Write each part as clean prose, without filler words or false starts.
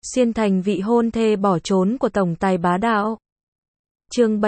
xuyên thành vị hôn thê bỏ trốn của tổng tài bá đạo. Chương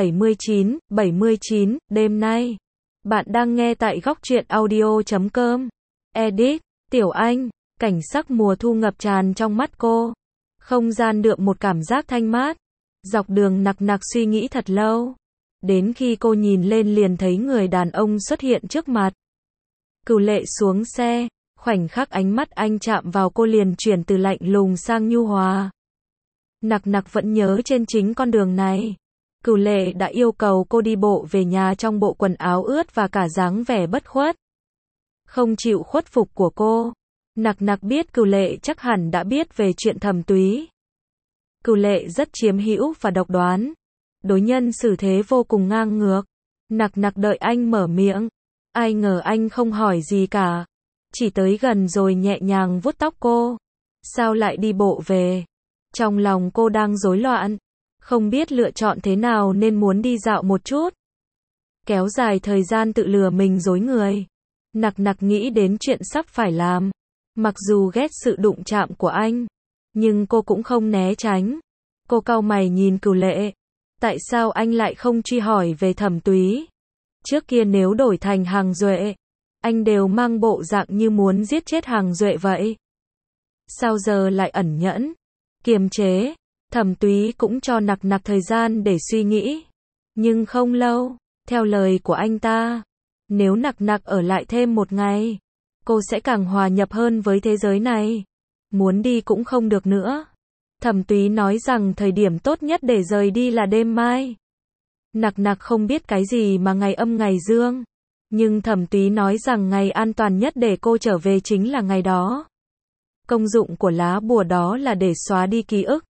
79, đêm nay. Bạn đang nghe tại góc truyện audio.com. Edit, Tiểu Anh, cảnh sắc mùa thu ngập tràn trong mắt cô. Không gian đượm một cảm giác thanh mát. Dọc đường nặc nặc suy nghĩ thật lâu. Đến khi cô nhìn lên liền thấy người đàn ông xuất hiện trước mặt. Cửu Lệ xuống xe, khoảnh khắc ánh mắt anh chạm vào cô liền chuyển từ lạnh lùng sang nhu hòa. Nặc nặc vẫn nhớ trên chính con đường này. Cửu Lệ đã yêu cầu cô đi bộ về nhà trong bộ quần áo ướt và cả dáng vẻ bất khuất. Không chịu khuất phục của cô. Nặc nặc biết Cửu Lệ chắc hẳn đã biết về chuyện Thẩm Túy. Cửu Lệ rất chiếm hữu và độc đoán. Đối nhân xử thế vô cùng ngang ngược. Nặc nặc đợi anh mở miệng. Ai ngờ anh không hỏi gì cả. Chỉ tới gần rồi nhẹ nhàng vuốt tóc cô. Sao lại đi bộ về? Trong lòng cô đang rối loạn. Không biết lựa chọn thế nào nên muốn đi dạo một chút. Kéo dài thời gian tự lừa mình dối người. Nặc nặc nghĩ đến chuyện sắp phải làm. Mặc dù ghét sự đụng chạm của anh. Nhưng cô cũng không né tránh. Cô cau mày nhìn Cửu Lệ. Tại sao anh lại không truy hỏi về Thẩm Túy? Trước kia nếu đổi thành Hàng Duệ, anh đều mang bộ dạng như muốn giết chết Hàng Duệ vậy. Sao giờ lại ẩn nhẫn, kiềm chế? Thẩm Túy cũng cho nặc nặc thời gian để suy nghĩ. Nhưng không lâu, theo lời của anh ta, nếu nặc nặc ở lại thêm một ngày, cô sẽ càng hòa nhập hơn với thế giới này. Muốn đi cũng không được nữa. Thẩm Túy nói rằng thời điểm tốt nhất để rời đi là đêm mai. Nặc nặc không biết cái gì mà ngày âm ngày dương. Nhưng Thẩm Túy nói rằng ngày an toàn nhất để cô trở về chính là ngày đó. Công dụng của lá bùa đó là để xóa đi ký ức.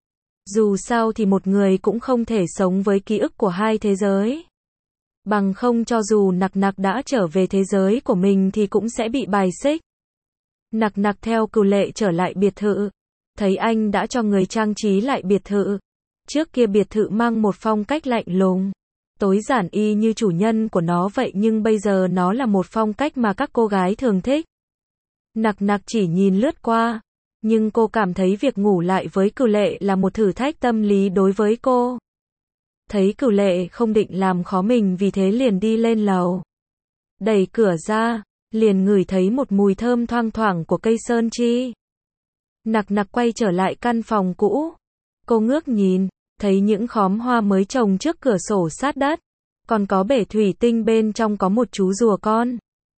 Dù sao thì một người cũng không thể sống với ký ức của hai thế giới. Bằng không cho dù nặc nặc đã trở về thế giới của mình thì cũng sẽ bị bài xích. Nặc nặc theo Cửu Lệ trở lại biệt thự. Thấy anh đã cho người trang trí lại biệt thự. Trước kia biệt thự mang một phong cách lạnh lùng, tối giản y như chủ nhân của nó vậy nhưng bây giờ nó là một phong cách mà các cô gái thường thích. Nặc nặc chỉ nhìn lướt qua, nhưng cô cảm thấy việc ngủ lại với Cửu Lệ là một thử thách tâm lý đối với cô. Thấy Cửu Lệ không định làm khó mình vì thế liền đi lên lầu. Đẩy cửa ra, liền ngửi thấy một mùi thơm thoang thoảng của cây sơn chi. Nặc nặc quay trở lại căn phòng cũ. Cô ngước nhìn, thấy những khóm hoa mới trồng trước cửa sổ sát đất. Còn có bể thủy tinh bên trong có một chú rùa con.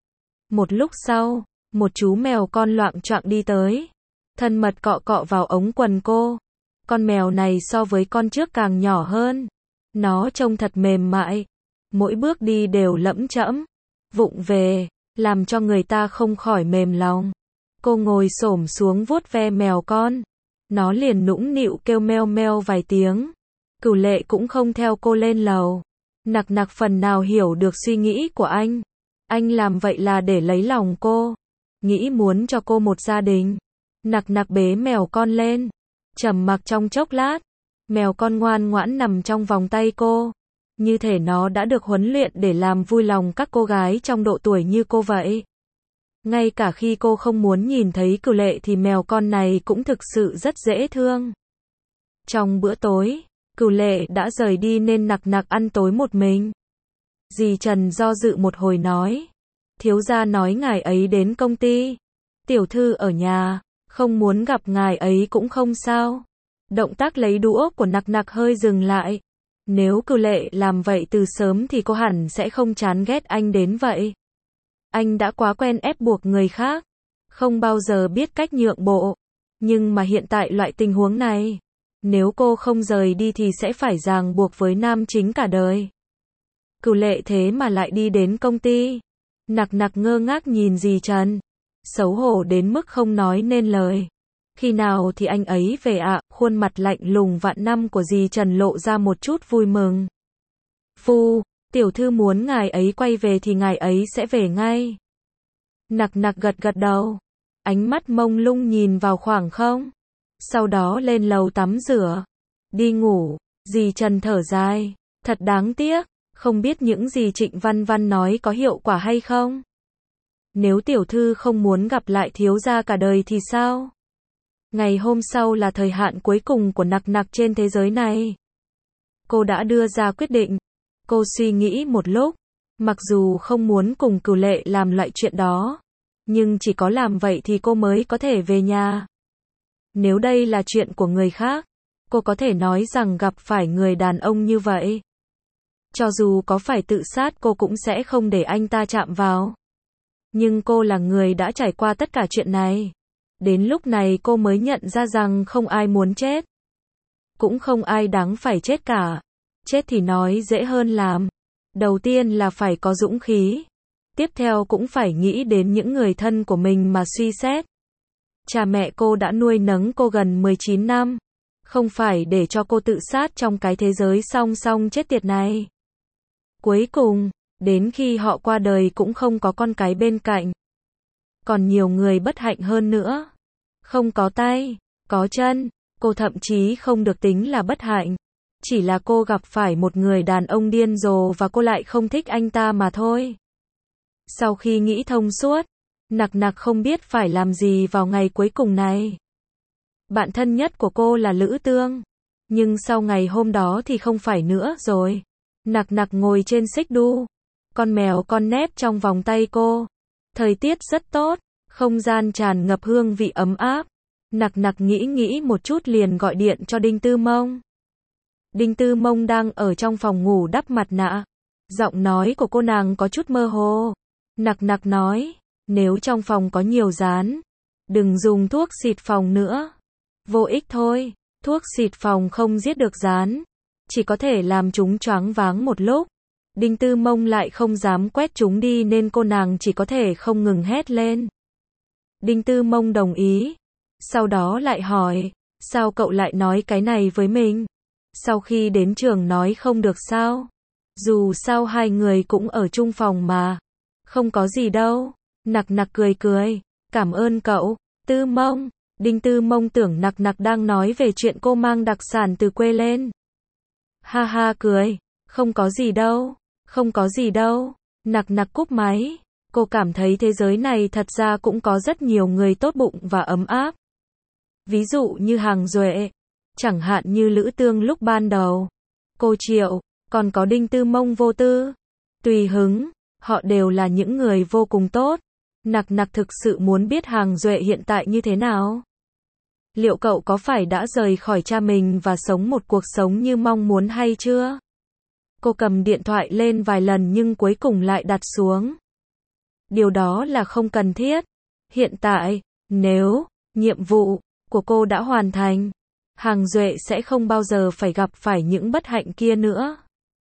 Một lúc sau, một chú mèo con loạng choạng đi tới. Thân mật cọ cọ vào ống quần cô. Con mèo này so với con trước càng nhỏ hơn. Nó trông thật mềm mại. Mỗi bước đi đều lẫm chẫm, vụng về, làm cho người ta không khỏi mềm lòng. Cô ngồi xổm xuống vuốt ve mèo con. Nó liền nũng nịu kêu meo meo vài tiếng. Cửu Lệ cũng không theo cô lên lầu. Nặc nặc phần nào hiểu được suy nghĩ của anh. Anh làm vậy là để lấy lòng cô. Nghĩ muốn cho cô một gia đình. Nặc nặc bế mèo con lên. Trầm mặc trong chốc lát. Mèo con ngoan ngoãn nằm trong vòng tay cô. Như thể nó đã được huấn luyện để làm vui lòng các cô gái trong độ tuổi như cô vậy. Ngay cả khi cô không muốn nhìn thấy Cửu Lệ thì mèo con này cũng thực sự rất dễ thương. Trong bữa tối, Cửu Lệ đã rời đi nên nặc nặc ăn tối một mình. Dì Trần do dự một hồi nói. Thiếu gia nói ngài ấy đến công ty. Tiểu thư ở nhà, không muốn gặp ngài ấy cũng không sao. Động tác lấy đũa của nặc nặc hơi dừng lại. Nếu Cửu Lệ làm vậy từ sớm thì cô hẳn sẽ không chán ghét anh đến vậy. Anh đã quá quen ép buộc người khác, không bao giờ biết cách nhượng bộ. Nhưng mà hiện tại loại tình huống này, nếu cô không rời đi thì sẽ phải ràng buộc với nam chính cả đời. Cửu Lệ thế mà lại đi đến công ty. Nặc nặc ngơ ngác nhìn dì Trần, xấu hổ đến mức không nói nên lời. Khi nào thì anh ấy về ạ? Khuôn mặt lạnh lùng vạn năm của dì Trần lộ ra một chút vui mừng. Tiểu thư muốn ngài ấy quay về thì ngài ấy sẽ về ngay. Nặc nặc gật gật đầu. Ánh mắt mông lung nhìn vào khoảng không. Sau đó lên lầu tắm rửa. Đi ngủ. Dì Trần thở dài. Thật đáng tiếc. Không biết những gì Trịnh Văn Văn nói có hiệu quả hay không? Nếu tiểu thư không muốn gặp lại thiếu gia cả đời thì sao? Ngày hôm sau là thời hạn cuối cùng của Nặc Nặc trên thế giới này. Cô đã đưa ra quyết định. Cô suy nghĩ một lúc. Mặc dù không muốn cùng Cửu Lệ làm loại chuyện đó, nhưng chỉ có làm vậy thì cô mới có thể về nhà. Nếu đây là chuyện của người khác, cô có thể nói rằng gặp phải người đàn ông như vậy, cho dù có phải tự sát cô cũng sẽ không để anh ta chạm vào. Nhưng cô là người đã trải qua tất cả chuyện này. Đến lúc này cô mới nhận ra rằng không ai muốn chết. Cũng không ai đáng phải chết cả. Chết thì nói dễ hơn làm. Đầu tiên là phải có dũng khí. Tiếp theo cũng phải nghĩ đến những người thân của mình mà suy xét. Cha mẹ cô đã nuôi nấng cô gần 19 năm. Không phải để cho cô tự sát trong cái thế giới song song chết tiệt này. Cuối cùng, đến khi họ qua đời cũng không có con cái bên cạnh. Còn nhiều người bất hạnh hơn nữa. Không có tay, có chân, cô thậm chí không được tính là bất hạnh. Chỉ là cô gặp phải một người đàn ông điên rồ và cô lại không thích anh ta mà thôi. Sau khi nghĩ thông suốt, Nặc Nặc không biết phải làm gì vào ngày cuối cùng này. Bạn thân nhất của cô là Lữ Tương. Nhưng sau ngày hôm đó thì không phải nữa rồi. Nặc Nặc ngồi trên xích đu. Con mèo con nép trong vòng tay cô. Thời tiết rất tốt. Không gian tràn ngập hương vị ấm áp. Nặc Nặc nghĩ một chút liền gọi điện cho Đinh Tư Mông. Đinh Tư Mông đang ở trong phòng ngủ đắp mặt nạ. Giọng nói của cô nàng có chút mơ hồ. Nặc Nặc nói, nếu trong phòng có nhiều gián, đừng dùng thuốc xịt phòng nữa. Vô ích thôi, thuốc xịt phòng không giết được gián, chỉ có thể làm chúng choáng váng một lúc. Đinh Tư Mông lại không dám quét chúng đi nên cô nàng chỉ có thể không ngừng hét lên. Đinh Tư Mông đồng ý. Sau đó lại hỏi, sao cậu lại nói cái này với mình? Sau khi đến trường nói không được sao? Dù sao hai người cũng ở chung phòng mà. Không có gì đâu. Nặc Nặc cười cười. Cảm ơn cậu, Tư Mông. Đinh Tư Mông tưởng Nặc Nặc đang nói về chuyện cô mang đặc sản từ quê lên. Ha ha cười. Không có gì đâu. Không có gì đâu. Nặc Nặc cúp máy. Cô cảm thấy thế giới này thật ra cũng có rất nhiều người tốt bụng và ấm áp. Ví dụ như Hàng Duệ. Chẳng hạn như Lữ Tương lúc ban đầu. Cô Triệu. Còn có Đinh Tư Mông vô tư. Tùy hứng. Họ đều là những người vô cùng tốt. Nặc Nặc thực sự muốn biết Hàng Duệ hiện tại như thế nào. Liệu cậu có phải đã rời khỏi cha mình và sống một cuộc sống như mong muốn hay chưa? Cô cầm điện thoại lên vài lần nhưng cuối cùng lại đặt xuống. Điều đó là không cần thiết. Hiện tại, nếu nhiệm vụ của cô đã hoàn thành, Hàng Duệ sẽ không bao giờ phải gặp phải những bất hạnh kia nữa.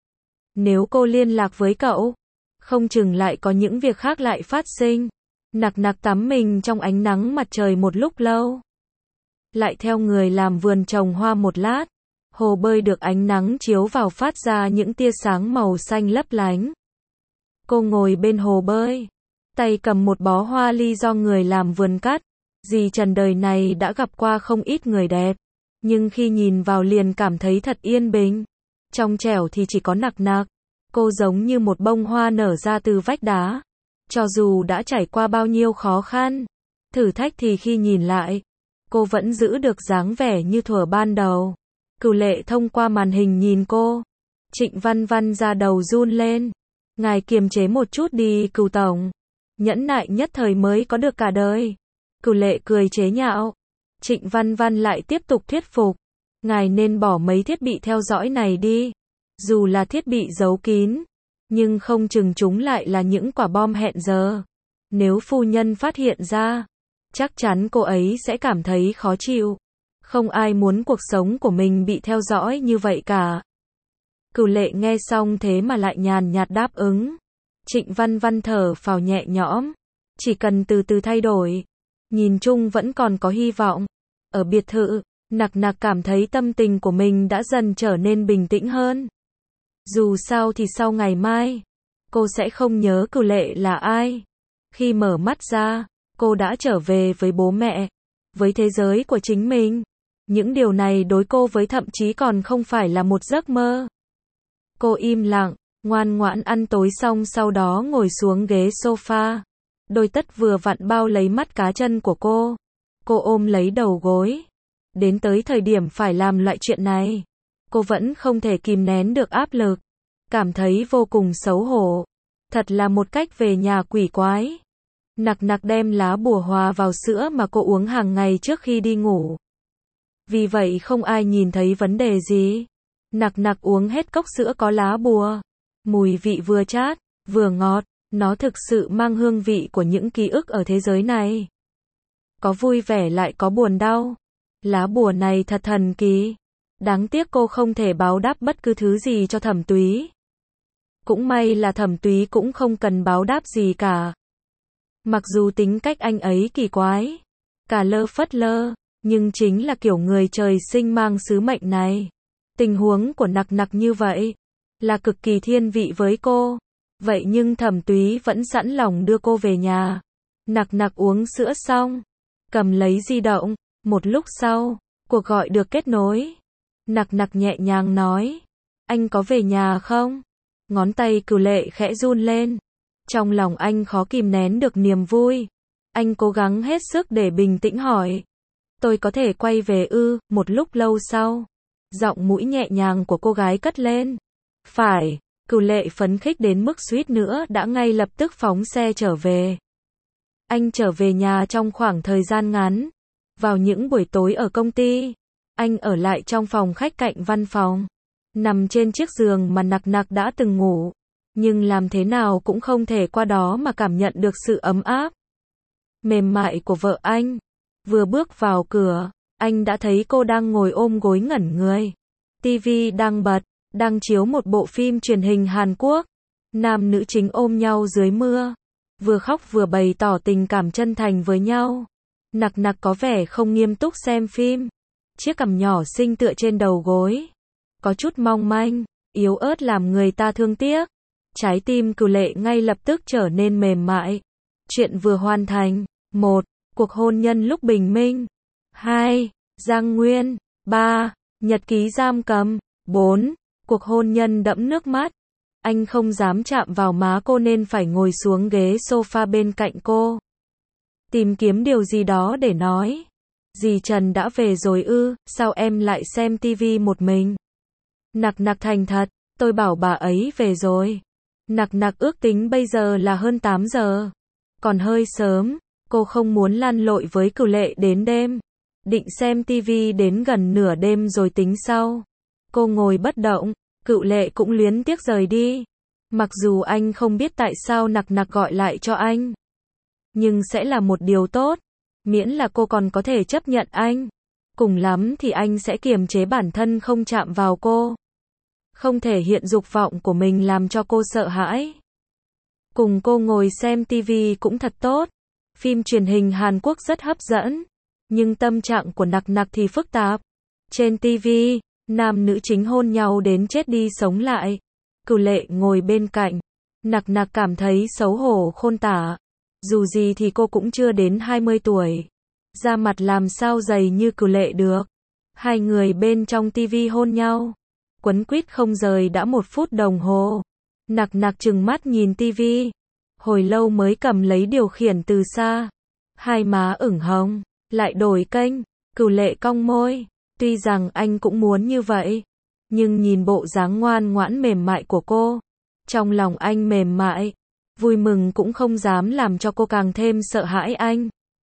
Nếu cô liên lạc với cậu, không chừng lại có những việc khác lại phát sinh. Nặc Nặc tắm mình trong ánh nắng mặt trời một lúc lâu. Lại theo người làm vườn trồng hoa một lát. Hồ bơi được ánh nắng chiếu vào phát ra những tia sáng màu xanh lấp lánh. Cô ngồi bên hồ bơi, tay cầm một bó hoa ly do người làm vườn cắt. Dì Trần đời này đã gặp qua không ít người đẹp, nhưng khi nhìn vào liền cảm thấy thật yên bình. Trong trẻo thì chỉ có Nặc Nặc. Cô giống như một bông hoa nở ra từ vách đá. Cho dù đã trải qua bao nhiêu khó khăn, thử thách thì khi nhìn lại, cô vẫn giữ được dáng vẻ như thuở ban đầu. Cửu Lệ thông qua màn hình nhìn cô. Trịnh Văn Văn ra đầu run lên. Ngài kiềm chế một chút đi Cửu tổng. Nhẫn nại nhất thời mới có được cả đời. Cửu Lệ cười chế nhạo. Trịnh Văn Văn lại tiếp tục thuyết phục. Ngài nên bỏ mấy thiết bị theo dõi này đi. Dù là thiết bị giấu kín, nhưng không chừng chúng lại là những quả bom hẹn giờ. Nếu phu nhân phát hiện ra, chắc chắn cô ấy sẽ cảm thấy khó chịu. Không ai muốn cuộc sống của mình bị theo dõi như vậy cả. Cửu Lệ nghe xong thế mà lại nhàn nhạt đáp ứng. Trịnh Văn Văn thở phào nhẹ nhõm. Chỉ cần từ từ thay đổi. Nhìn chung vẫn còn có hy vọng. Ở biệt thự, Nặc Nặc cảm thấy tâm tình của mình đã dần trở nên bình tĩnh hơn. Dù sao thì sau ngày mai, cô sẽ không nhớ Cửu Lệ là ai. Khi mở mắt ra, cô đã trở về với bố mẹ, với thế giới của chính mình. Những điều này đối cô với thậm chí còn không phải là một giấc mơ. Cô im lặng, ngoan ngoãn ăn tối xong sau đó ngồi xuống ghế sofa. Đôi tất vừa vặn bao lấy mắt cá chân của cô. Cô ôm lấy đầu gối. Đến tới thời điểm phải làm loại chuyện này, cô vẫn không thể kìm nén được áp lực. Cảm thấy vô cùng xấu hổ. Thật là một cách về nhà quỷ quái. Nặc nặc đem lá bùa hòa vào sữa mà cô uống hàng ngày trước khi đi ngủ. Vì vậy không ai nhìn thấy vấn đề gì. Nặc nặc uống hết cốc sữa có lá bùa. Mùi vị vừa chát, vừa ngọt. Nó thực sự mang hương vị của những ký ức ở thế giới này. Có vui vẻ lại có buồn đau. Lá bùa này thật thần kỳ. Đáng tiếc cô không thể báo đáp bất cứ thứ gì cho Thẩm Túy. Cũng may là Thẩm Túy cũng không cần báo đáp gì cả. Mặc dù tính cách anh ấy kỳ quái, cả lơ phất lơ, nhưng chính là kiểu người trời sinh mang sứ mệnh này. Tình huống của nặc nặc như vậy, là cực kỳ thiên vị với cô. Vậy nhưng Thẩm Túy vẫn sẵn lòng đưa cô về nhà. Nặc nặc uống sữa xong, cầm lấy di động. Một lúc sau, cuộc gọi được kết nối. Nặc nặc nhẹ nhàng nói, anh có về nhà không? Ngón tay Cửu Lệ khẽ run lên. Trong lòng anh khó kìm nén được niềm vui. Anh cố gắng hết sức để bình tĩnh hỏi, tôi có thể quay về ư? Một lúc lâu sau, giọng mũi nhẹ nhàng của cô gái cất lên. Phải. Cửu Lệ phấn khích đến mức suýt nữa đã ngay lập tức phóng xe trở về. Anh trở về nhà trong khoảng thời gian ngắn. Vào những buổi tối ở công ty, anh ở lại trong phòng khách cạnh văn phòng, nằm trên chiếc giường mà nặc nặc đã từng ngủ, nhưng làm thế nào cũng không thể qua đó mà cảm nhận được sự ấm áp, mềm mại của vợ anh. Vừa bước vào cửa, anh đã thấy cô đang ngồi ôm gối ngẩn người. TV đang bật, đang chiếu một bộ phim truyền hình Hàn Quốc. Nam nữ chính ôm nhau dưới mưa, vừa khóc vừa bày tỏ tình cảm chân thành với nhau. Nặc nặc có vẻ không nghiêm túc xem phim. Chiếc cằm nhỏ xinh tựa trên đầu gối, có chút mong manh, yếu ớt làm người ta thương tiếc. Trái tim Cửu Lệ ngay lập tức trở nên mềm mại. Chuyện vừa hoàn thành. 1. Cuộc hôn nhân lúc bình minh. 2. Giang Nguyên. 3. Nhật ký giam cầm. 4. Cuộc hôn nhân đẫm nước mắt. Anh không dám chạm vào má cô nên phải ngồi xuống ghế sofa bên cạnh cô. Tìm kiếm điều gì đó để nói. Dì Trần đã về rồi ư? Sao em lại xem tivi một mình? Nặc nặc thành thật, tôi bảo bà ấy về rồi. Nặc nặc ước tính bây giờ là hơn 8 giờ. Còn hơi sớm, cô không muốn lăn lội với Cửu Lệ đến đêm. Định xem tivi đến gần nửa đêm rồi tính sau. Cô ngồi bất động, Cửu Lệ cũng luyến tiếc rời đi. Mặc dù anh không biết tại sao nặc nặc gọi lại cho anh, nhưng sẽ là một điều tốt. Miễn là cô còn có thể chấp nhận anh. Cùng lắm thì anh sẽ kiềm chế bản thân không chạm vào cô. Không thể hiện dục vọng của mình làm cho cô sợ hãi. Cùng cô ngồi xem tivi cũng thật tốt. Phim truyền hình Hàn Quốc rất hấp dẫn. Nhưng tâm trạng của nặc nặc thì phức tạp. Trên tivi, nam nữ chính hôn nhau đến chết đi sống lại. Cửu Lệ ngồi bên cạnh. Nặc nặc cảm thấy xấu hổ khôn tả. Dù gì thì cô cũng chưa đến 20 tuổi. Da mặt làm sao dày như Cửu Lệ được. Hai người bên trong tivi hôn nhau. Quấn quýt không rời đã 1 phút đồng hồ. Nặc nặc trừng mắt nhìn tivi. Hồi lâu mới cầm lấy điều khiển từ xa. Hai má ửng hồng. Lại đổi kênh. Cửu Lệ cong môi. Tuy rằng anh cũng muốn như vậy. Nhưng nhìn bộ dáng ngoan ngoãn mềm mại của cô. Trong lòng anh mềm mại. Vui mừng cũng không dám làm cho cô càng thêm sợ hãi anh.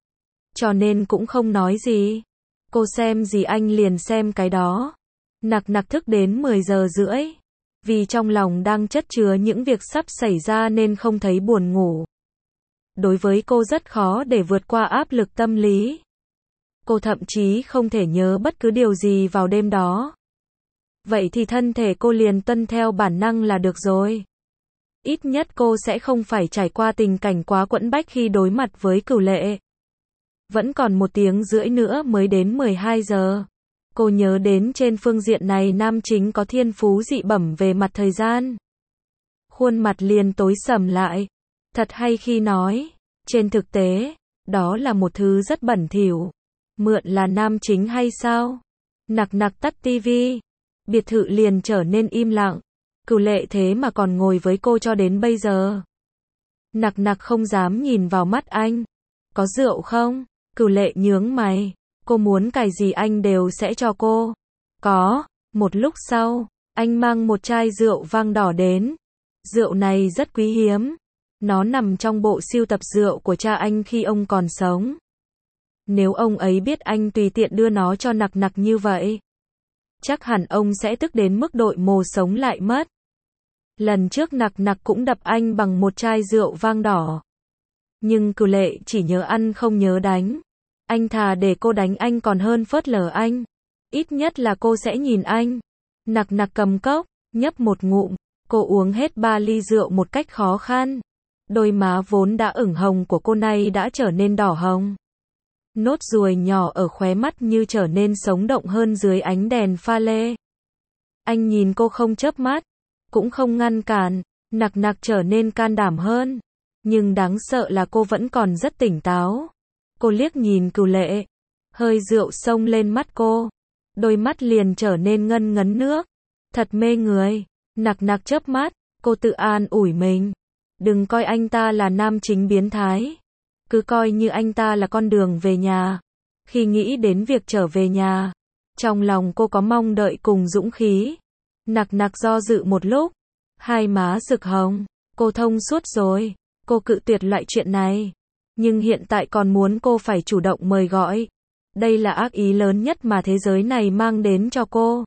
Cho nên cũng không nói gì. Cô xem gì anh liền xem cái đó. Nặc nặc thức đến 10 giờ rưỡi. Vì trong lòng đang chất chứa những việc sắp xảy ra nên không thấy buồn ngủ. Đối với cô rất khó để vượt qua áp lực tâm lý. Cô thậm chí không thể nhớ bất cứ điều gì vào đêm đó. Vậy thì thân thể cô liền tuân theo bản năng là được rồi. Ít nhất cô sẽ không phải trải qua tình cảnh quá quẫn bách khi đối mặt với Cửu Lệ. Vẫn còn 1 tiếng rưỡi nữa mới đến 12 giờ. Cô nhớ đến trên phương diện này nam chính có thiên phú dị bẩm về mặt thời gian. Khuôn mặt liền tối sầm lại. Thật hay khi nói, trên thực tế, đó là một thứ rất bẩn thỉu. Mượn là nam chính hay sao? Nặc nặc tắt tivi. Biệt thự liền trở nên im lặng. Cửu Lệ thế mà còn ngồi với cô cho đến bây giờ. Nặc nặc không dám nhìn vào mắt anh. Có rượu không? Cửu Lệ nhướng mày. Cô muốn cái gì anh đều sẽ cho cô. Có. Một lúc sau, anh mang một chai rượu vang đỏ đến. Rượu này rất quý hiếm. Nó nằm trong bộ sưu tập rượu của cha anh khi ông còn sống. Nếu ông ấy biết anh tùy tiện đưa nó cho Nặc Nặc như vậy, chắc hẳn ông sẽ tức đến mức đội mồ sống lại mất. Lần trước Nặc Nặc cũng đập anh bằng một chai rượu vang đỏ. Nhưng Cửu Lệ chỉ nhớ ăn không nhớ đánh. Anh thà để cô đánh anh còn hơn phớt lờ anh. Ít nhất là cô sẽ nhìn anh. Nặc Nặc cầm cốc, nhấp một ngụm. Cô uống hết 3 ly rượu một cách khó khăn. Đôi má vốn đã ửng hồng của cô nay đã trở nên đỏ hồng. Nốt ruồi nhỏ ở khóe mắt như trở nên sống động hơn dưới ánh đèn pha lê. Anh nhìn cô không chớp mắt, cũng không ngăn cản. Nặc Nặc trở nên can đảm hơn. Nhưng đáng sợ là cô vẫn còn rất tỉnh táo. Cô liếc nhìn Cửu Lệ. Hơi rượu xông lên mắt cô. Đôi mắt liền trở nên ngân ngấn nước. Thật mê người. Nặc Nặc chớp mắt. Cô tự an ủi mình. Đừng coi anh ta là nam chính biến thái. Cứ coi như anh ta là con đường về nhà. Khi nghĩ đến việc trở về nhà, trong lòng cô có mong đợi cùng dũng khí. Nặc Nặc do dự một lúc. Hai má rực hồng. Cô thông suốt rồi. Cô cự tuyệt loại chuyện này. Nhưng hiện tại còn muốn cô phải chủ động mời gọi. Đây là ác ý lớn nhất mà thế giới này mang đến cho cô.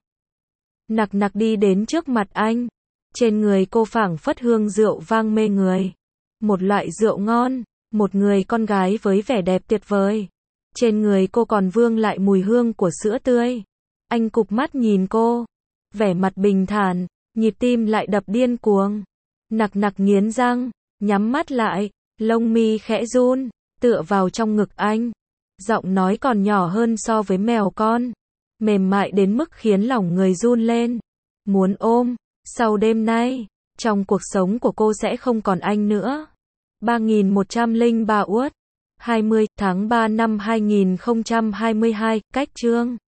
Nặc Nặc đi đến trước mặt anh. Trên người cô phảng phất hương rượu vang mê người. Một loại rượu ngon. Một người con gái với vẻ đẹp tuyệt vời. Trên người cô còn vương lại mùi hương của sữa tươi. Anh cụp mắt nhìn cô. Vẻ mặt bình thản. Nhịp tim lại đập điên cuồng. Nặc Nặc nghiến răng. Nhắm mắt lại. Lông mi khẽ run. Tựa vào trong ngực anh. Giọng nói còn nhỏ hơn so với mèo con. Mềm mại đến mức khiến lòng người run lên. Muốn ôm. Sau đêm nay, trong cuộc sống của cô sẽ không còn anh nữa. 3103 Uất 20 tháng 3 năm 2022, cách chương